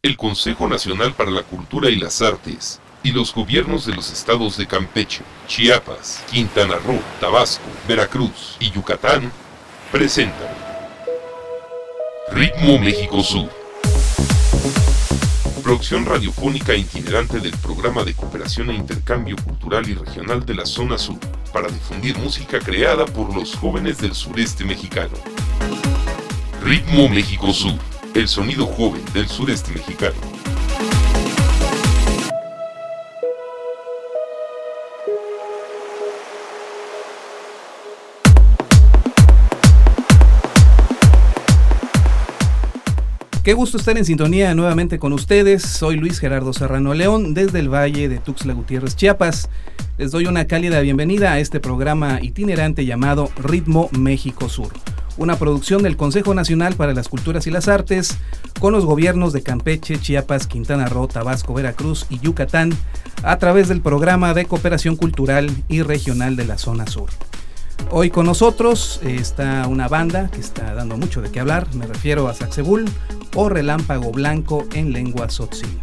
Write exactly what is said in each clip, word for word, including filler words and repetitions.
el Consejo Nacional para la Cultura y las Artes y los gobiernos de los estados de Campeche, Chiapas, Quintana Roo, Tabasco, Veracruz y Yucatán presentan Ritmo México Sur, producción radiofónica itinerante del Programa de Cooperación e Intercambio Cultural y Regional de la Zona Sur, para difundir música creada por los jóvenes del sureste mexicano. Ritmo México Sur, el sonido joven del sureste mexicano. Qué gusto estar en sintonía nuevamente con ustedes. Soy Luis Gerardo Serrano León, desde el Valle de Tuxtla Gutiérrez, Chiapas. Les doy una cálida bienvenida a este programa itinerante llamado Ritmo México Sur, una producción del Consejo Nacional para las Culturas y las Artes, con los gobiernos de Campeche, Chiapas, Quintana Roo, Tabasco, Veracruz y Yucatán, a través del Programa de Cooperación Cultural y Regional de la Zona Sur. Hoy con nosotros está una banda que está dando mucho de qué hablar. Me refiero a Sacsebul, o Relámpago Blanco en lengua tzotzil.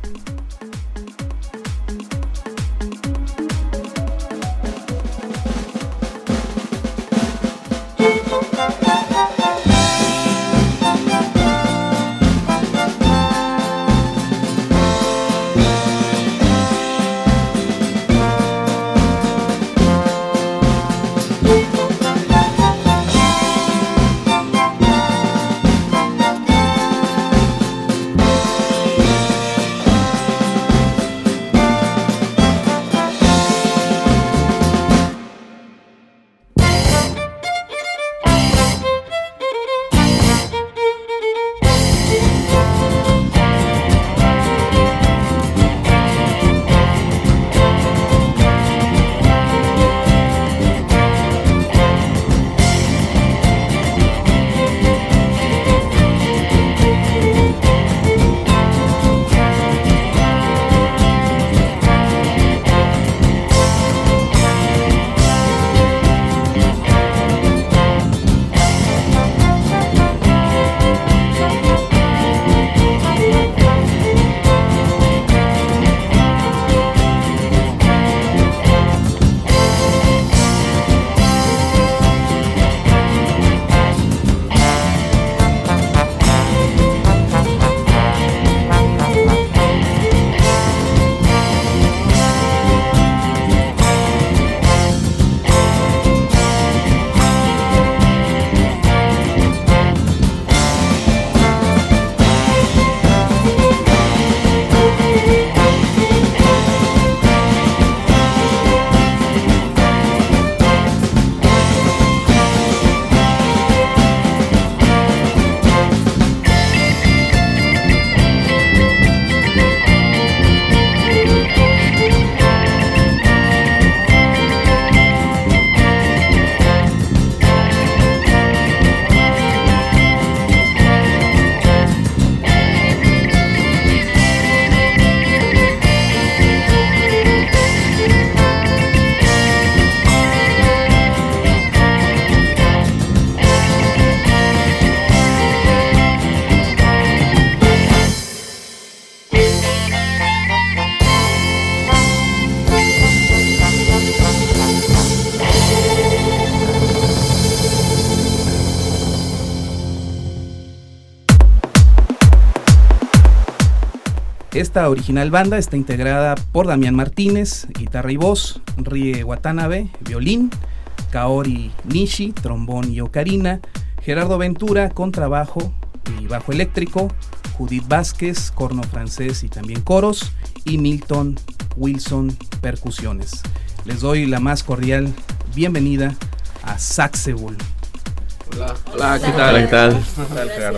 Esta original banda está integrada por Damián Martínez, guitarra y voz, Rie Watanabe, violín, Kaori Nishi, trombón y ocarina, Gerardo Ventura, contrabajo y bajo eléctrico, Judith Vázquez, corno francés y también coros, y Milton Wilson, percusiones. Les doy la más cordial bienvenida a Sacsebul. Hola, hola, ¿qué tal? Hola, ¿qué tal? ¿Qué tal, Gerardo?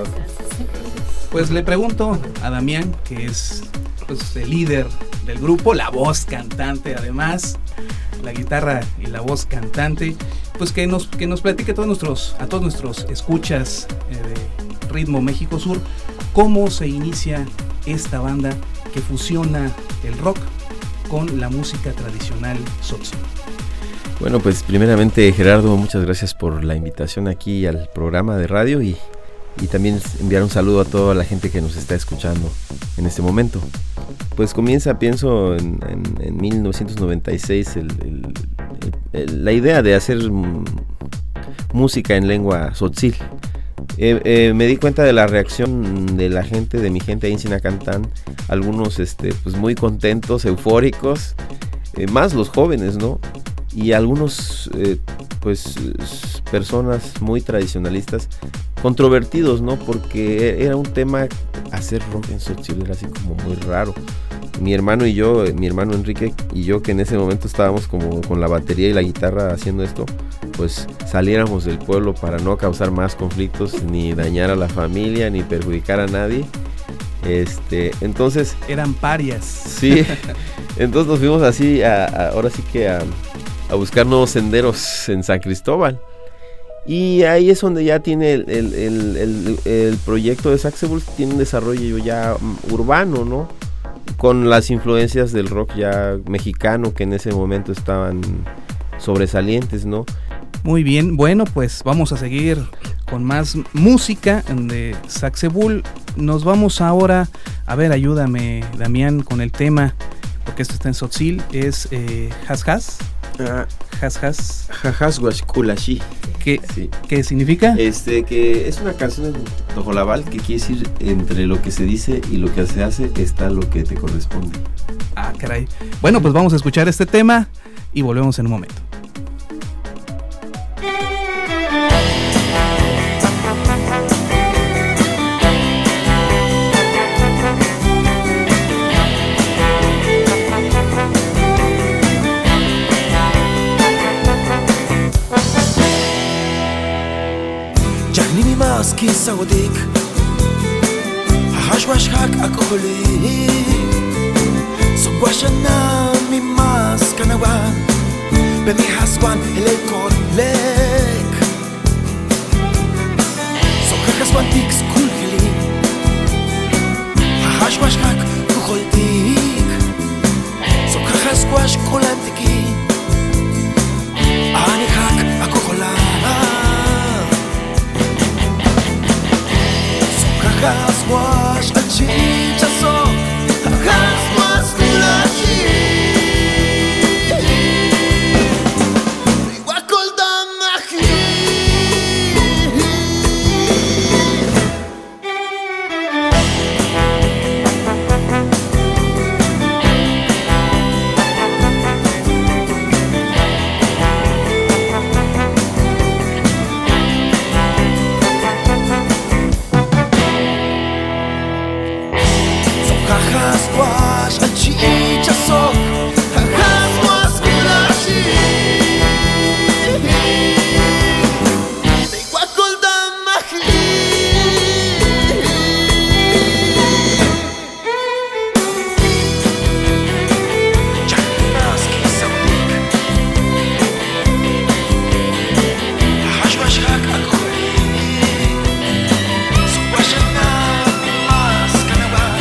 Pues le pregunto a Damián, que es pues, el líder del grupo, la voz cantante además, la guitarra y la voz cantante, pues que nos, que nos platique a todos nuestros, a todos nuestros escuchas eh, de Ritmo México Sur, cómo se inicia esta banda que fusiona el rock con la música tradicional tzotzil. Bueno, pues primeramente, Gerardo, muchas gracias por la invitación aquí al programa de radio y, y también enviar un saludo a toda la gente que nos está escuchando. en este momento. Pues comienza, pienso, en, en, en mil novecientos noventa y seis el, el, el, el, la idea de hacer m- música en lengua tzotzil. Eh, eh, me di cuenta de la reacción de la gente, de mi gente ahí en Sinacantán, algunos este, pues muy contentos, eufóricos, eh, más los jóvenes, ¿no? Y algunos eh, pues personas muy tradicionalistas, controvertidos, ¿no? Porque era un tema, hacer rock en tzotzil era así como muy raro. Mi hermano y yo, mi hermano Enrique y yo, que en ese momento estábamos como con la batería y la guitarra haciendo esto, pues saliéramos del pueblo para no causar más conflictos, ni dañar a la familia, ni perjudicar a nadie. Este, entonces... Eran parias. Sí, entonces nos fuimos así, a, a, ahora sí que a, a buscar nuevos senderos en San Cristóbal. Y ahí es donde ya tiene el, el, el, el, el proyecto de Saxebull, tiene un desarrollo ya um, urbano, ¿no? Con las influencias del rock ya mexicano que en ese momento estaban sobresalientes, ¿no? Muy bien, bueno, pues vamos a seguir con más música de Saxebull. Nos vamos ahora, a ver, ayúdame, Damián, con el tema, porque esto está en tzotzil, es eh, Has Has. Ah, Has Has. Jajas Huachculashi. ¿Qué, sí. ¿Qué significa? Este, que es una canción en tojolabal que quiere decir entre lo que se dice y lo que se hace está lo que te corresponde. Ah, caray. Bueno, pues vamos a escuchar este tema y volvemos en un momento. Ki saudik hash wash hak akoli so washana mi mas kanawan be mi haswan ele korlek so haswan tik skul heli hash wash hak koltik so hash wash kolantiki ani hak akola Haswash a chicha so Haswash kulashi Wakol damachi Haswash a chicha so Haswash kulashi Wakol damachi Janaski saudik Haswash hak akoli So washana mas kanawan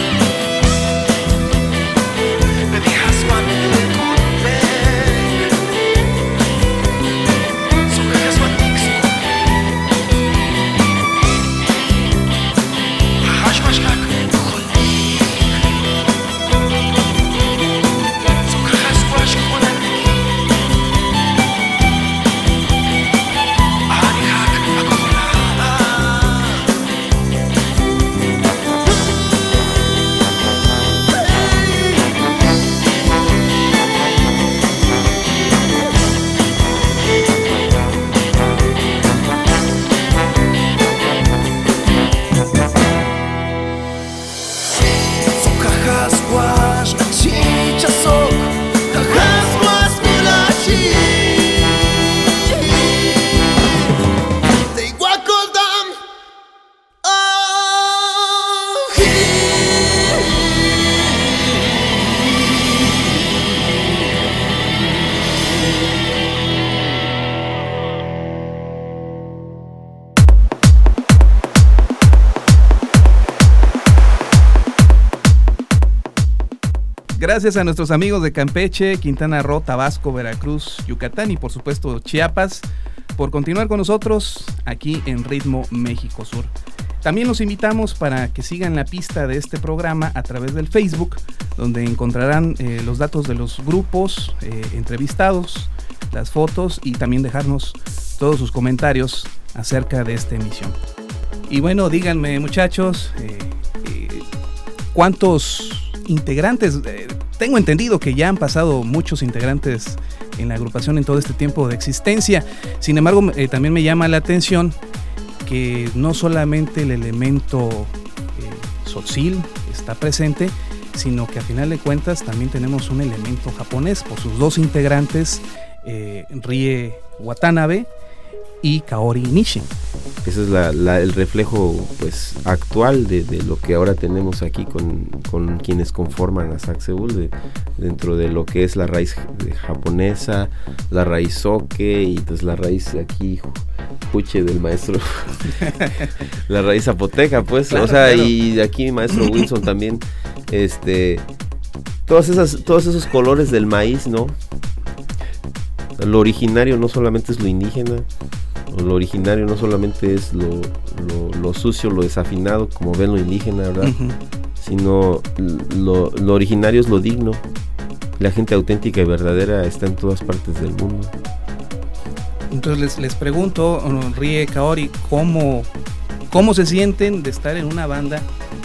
Gracias a nuestros amigos de Campeche, Quintana Roo, Tabasco, Veracruz, Yucatán y por supuesto Chiapas por continuar con nosotros aquí en Ritmo México Sur. También los invitamos para que sigan la pista de este programa a través del Facebook, donde encontrarán eh, los datos de los grupos eh, entrevistados, las fotos y también dejarnos todos sus comentarios acerca de esta emisión. Y bueno, díganme muchachos, eh, eh, ¿cuántos integrantes? Eh, tengo entendido que ya han pasado muchos integrantes en la agrupación en todo este tiempo de existencia. Sin embargo, eh, también me llama la atención que no solamente el elemento eh, tzotzil está presente, sino que a final de cuentas también tenemos un elemento japonés por sus dos integrantes, eh, Rie Watanabe y Kaori Nishi. Ese es la, la, el reflejo pues actual de, de lo que ahora tenemos aquí con, con quienes conforman a Saxeul, de, dentro de lo que es la raíz de, japonesa, la raíz soke y pues la raíz aquí puche del maestro, la raíz zapoteca pues, claro, o sea, claro. Y aquí mi maestro Wilson también, este, todas esas, todos esos colores del maíz, ¿no? Lo originario no solamente es lo indígena, lo originario no solamente es lo, lo, lo sucio, lo desafinado, como ven lo indígena, ¿verdad? Uh-huh. Sino lo, lo originario es lo digno. La gente auténtica y verdadera está en todas partes del mundo. Entonces les, les pregunto, Rie, Kaori, ¿cómo, ¿cómo se sienten de estar en una banda?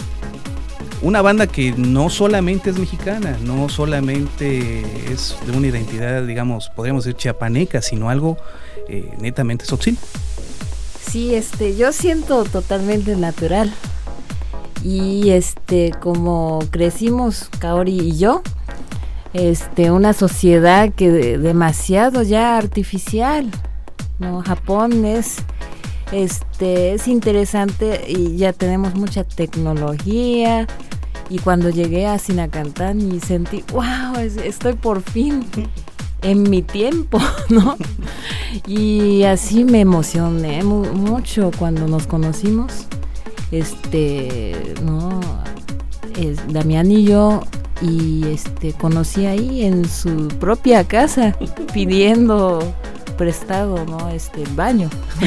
Una banda que no solamente es mexicana, no solamente es de una identidad, digamos, podríamos decir chiapaneca, sino algo eh, netamente tzotzil. Sí, este, yo siento totalmente natural. Y este, como crecimos Kaori y yo, este, una sociedad que de, demasiado ya artificial, ¿no? Japón es, este, es interesante y ya tenemos mucha tecnología. Y cuando llegué a Sinacantán y sentí, wow, estoy por fin en mi tiempo, ¿no? Y así me emocioné mu- mucho cuando nos conocimos. Este, no, es Damián y yo, y este, conocí ahí en su propia casa, pidiendo prestado, ¿no? Este, baño,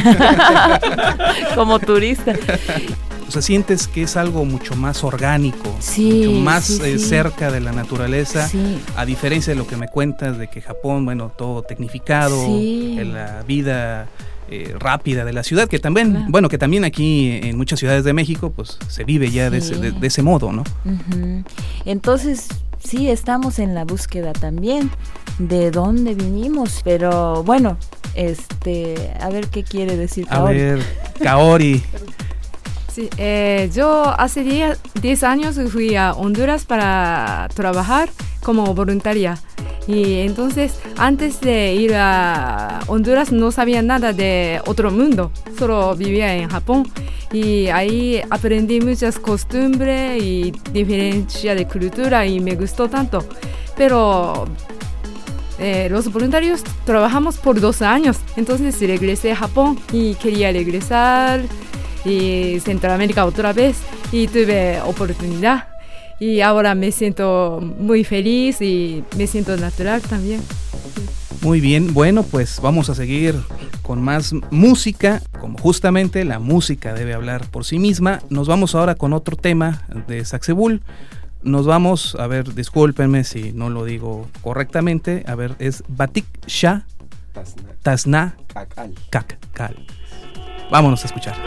como turista. O sea, sientes que es algo mucho más orgánico, sí, mucho más sí, eh, sí. cerca de la naturaleza, sí. A diferencia de lo que me cuentas de que Japón, bueno, todo tecnificado, sí. en la vida eh, rápida de la ciudad, que también, claro. bueno, que también aquí en muchas ciudades de México, pues se vive ya sí. de, ese, de, de ese modo, ¿no? Uh-huh. Entonces, sí, estamos en la búsqueda también de dónde vinimos, pero bueno, este, a ver qué quiere decir Kaori. A ver, Kaori. Sí, eh, yo hace diez años fui a Honduras para trabajar como voluntaria. Y entonces, antes de ir a Honduras, no sabía nada de otro mundo. Solo vivía en Japón. Y ahí aprendí muchas costumbres y diferencia de cultura y me gustó tanto. Pero eh, los voluntarios trabajamos por dos años. Entonces regresé a Japón y quería regresar y Centroamérica otra vez y tuve oportunidad y ahora me siento muy feliz y me siento natural también. Muy bien, bueno, pues vamos a seguir con más música, como justamente la música debe hablar por sí misma. Nos vamos ahora con otro tema de Saxeul. Nos vamos, a ver, discúlpenme si no lo digo correctamente, a ver, es Batik Sha Tasna Kakal. Vámonos a escuchar.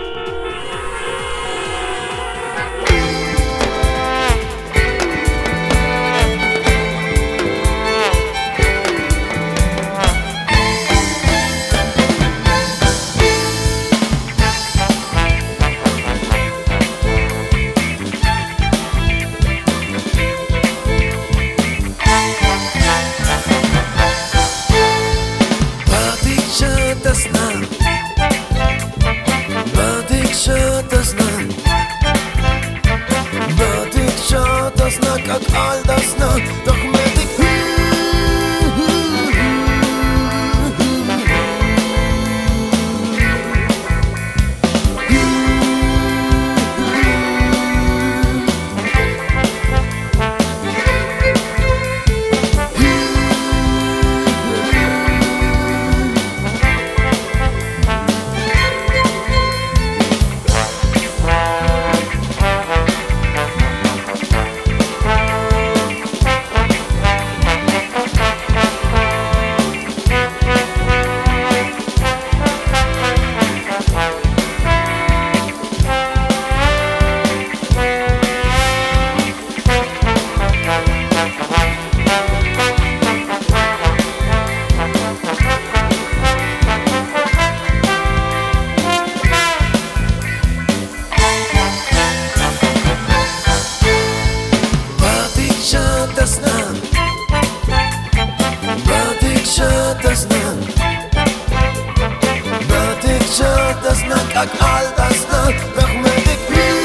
şatasnan Batik şatasnan Batik şatasnan Kak aldasnan Rahmetik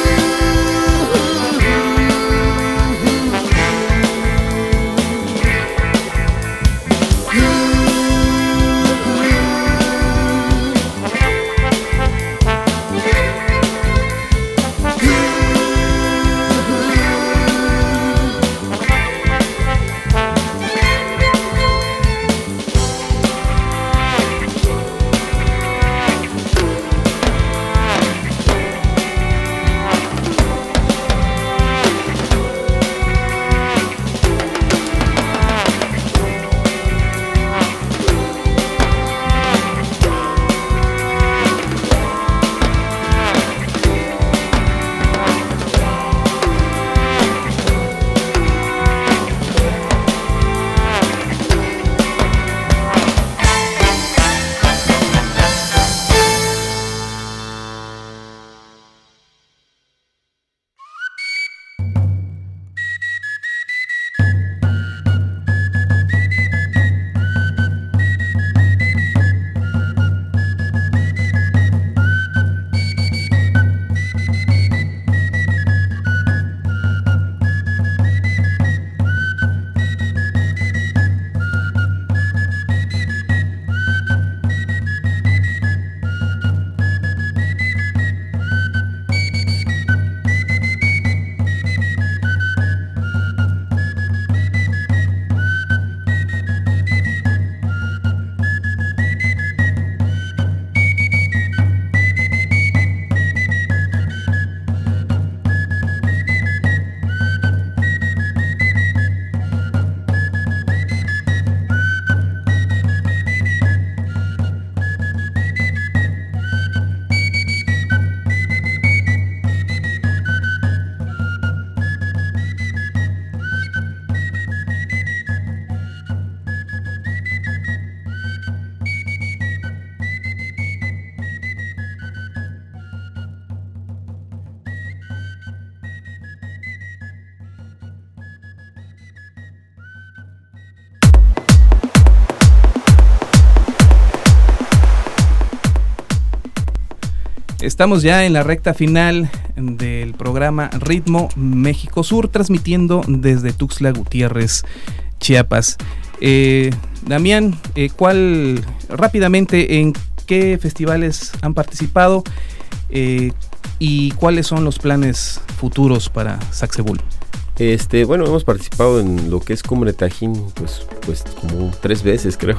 Estamos ya en la recta final del programa Ritmo México Sur, transmitiendo desde Tuxtla Gutiérrez, Chiapas. Eh, Damián, eh, ¿cuál, rápidamente, en qué festivales han participado eh, y cuáles son los planes futuros para Sacsebul? Este, bueno, hemos participado en lo que es Cumbre Tajín, pues, pues como tres veces, creo.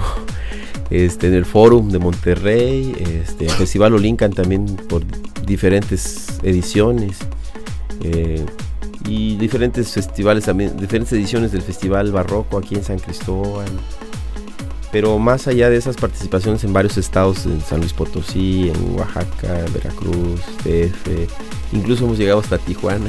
Este, en el Fórum de Monterrey, este, el Festival Olincan también por diferentes ediciones, eh, y diferentes festivales también, diferentes ediciones del Festival Barroco aquí en San Cristóbal. Pero más allá de esas participaciones en varios estados, en San Luis Potosí, en Oaxaca, Veracruz, D F, incluso hemos llegado hasta Tijuana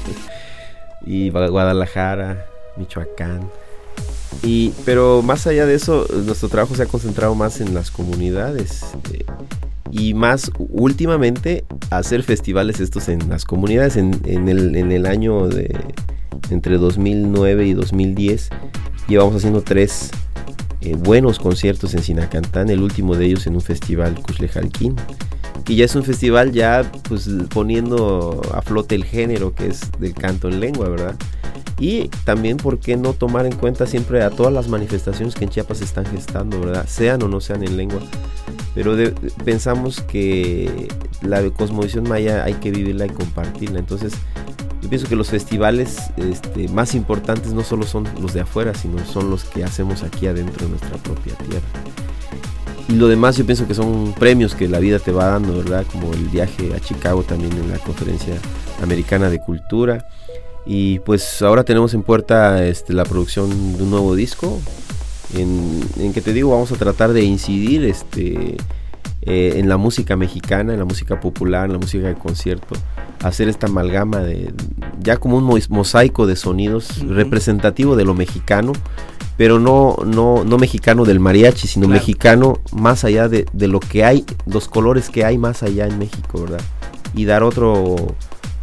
y Guadalajara, Michoacán. Y, pero más allá de eso, nuestro trabajo se ha concentrado más en las comunidades, eh, y más últimamente hacer festivales estos en las comunidades. En, en, el, en el año de entre dos mil nueve y dos mil diez llevamos haciendo tres eh, buenos conciertos en Sinacantán, el último de ellos en un festival Cuxlejalquín, y ya es un festival ya pues poniendo a flote el género que es del canto en lengua, ¿verdad? Y también, ¿por qué no tomar en cuenta siempre a todas las manifestaciones que en Chiapas se están gestando, ¿verdad? Sean o no sean en lengua. Pero de, pensamos que la cosmovisión maya hay que vivirla y compartirla. Entonces, yo pienso que los festivales este, más importantes no solo son los de afuera, sino son los que hacemos aquí adentro de nuestra propia tierra. Y lo demás yo pienso que son premios que la vida te va dando, ¿verdad? Como el viaje a Chicago también en la Conferencia Americana de Cultura. Y pues ahora tenemos en puerta este, la producción de un nuevo disco, en, en que te digo, vamos a tratar de incidir este, eh, en la música mexicana, en la música popular, en la música de concierto, hacer esta amalgama de, ya como un mosaico de sonidos, uh-huh, representativo de lo mexicano, pero no, no, no mexicano del mariachi, sino claro, mexicano más allá de, de lo que hay, los colores que hay más allá en México, ¿verdad? Y dar otro...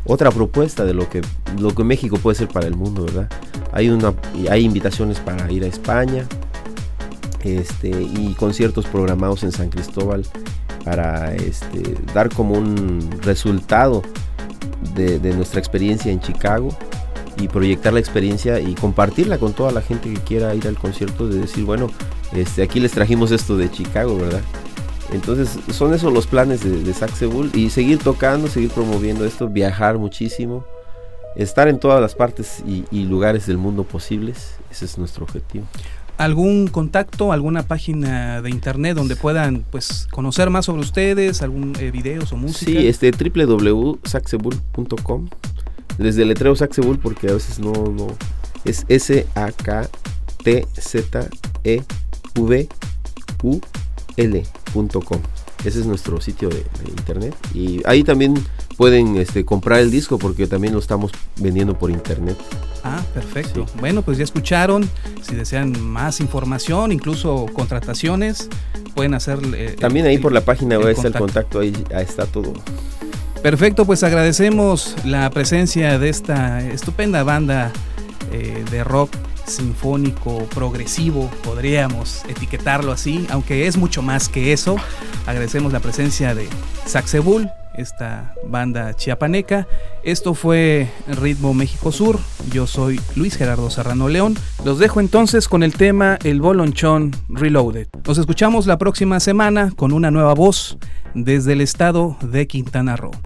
otra propuesta de lo que, lo que México puede ser para el mundo, ¿verdad? Hay, una, hay invitaciones para ir a España, este, y conciertos programados en San Cristóbal para este, dar como un resultado de, de nuestra experiencia en Chicago y proyectar la experiencia y compartirla con toda la gente que quiera ir al concierto, de decir, bueno, este, aquí les trajimos esto de Chicago, ¿verdad? Entonces son esos los planes de, de Saxebull, y seguir tocando, seguir promoviendo esto, viajar muchísimo, estar en todas las partes y, y lugares del mundo posibles. Ese es nuestro objetivo. ¿Algún contacto, alguna página de internet donde puedan pues conocer más sobre ustedes, algún eh, videos o música? Sí, este doble u doble u doble u punto saxebull punto com. Les deletreo Saxebull porque a veces no, no es S A K T Z E V U L punto com. Ese es nuestro sitio de, de internet, y ahí también pueden este, comprar el disco, porque también lo estamos vendiendo por internet. Ah, perfecto. Sí. Bueno, pues ya escucharon. Si desean más información, incluso contrataciones, pueden hacer... Eh, también ahí el, por la página web está el contacto. contacto, ahí, ahí está todo. Perfecto, pues agradecemos la presencia de esta estupenda banda eh, de rock sinfónico, progresivo, podríamos etiquetarlo así, aunque es mucho más que eso. Agradecemos la presencia de Saxebull, esta banda chiapaneca. Esto fue Ritmo México Sur. Yo soy Luis Gerardo Serrano León. Los dejo entonces con el tema El Bolonchón Reloaded. Nos escuchamos la próxima semana con una nueva voz desde el estado de Quintana Roo.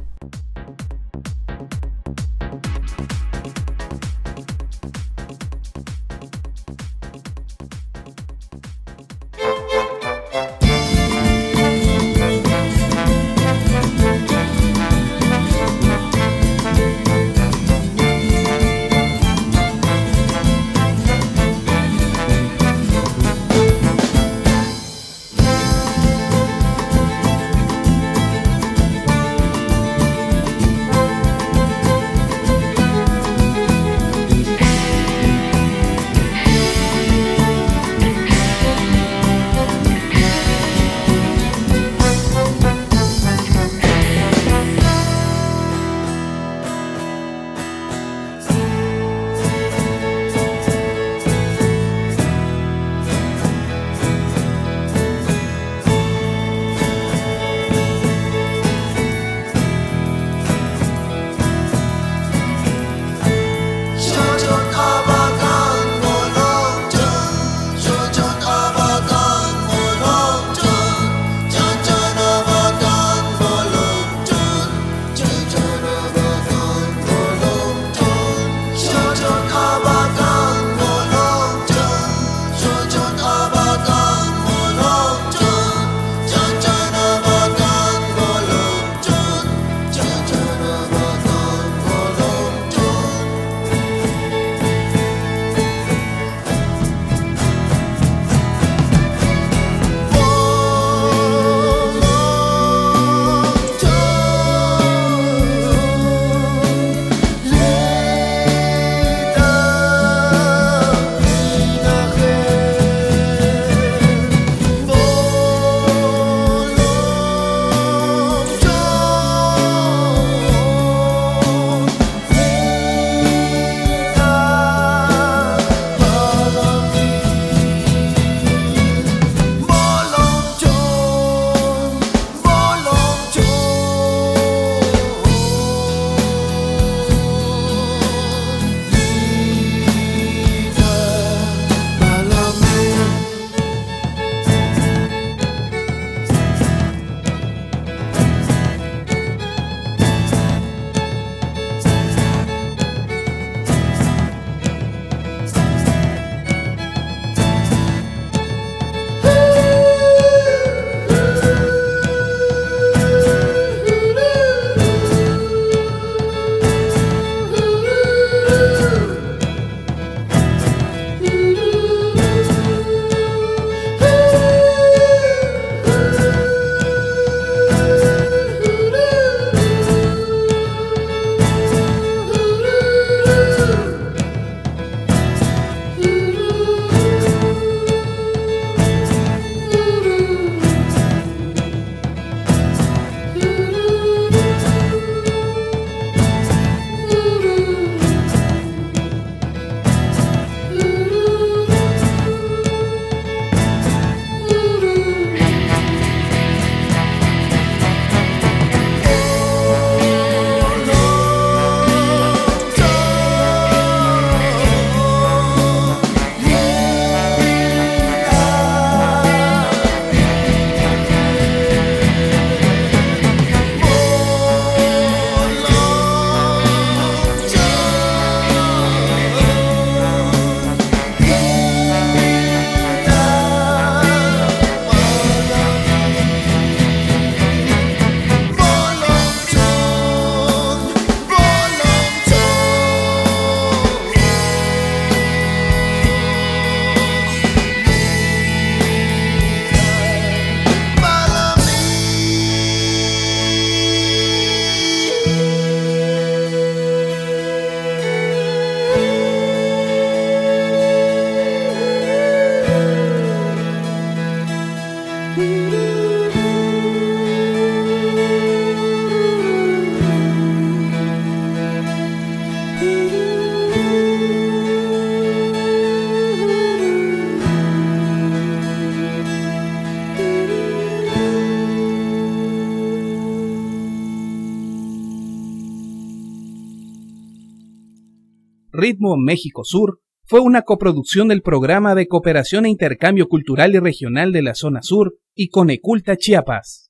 Ritmo México Sur fue una coproducción del Programa de Cooperación e Intercambio Cultural y Regional de la Zona Sur y Coneculta Chiapas.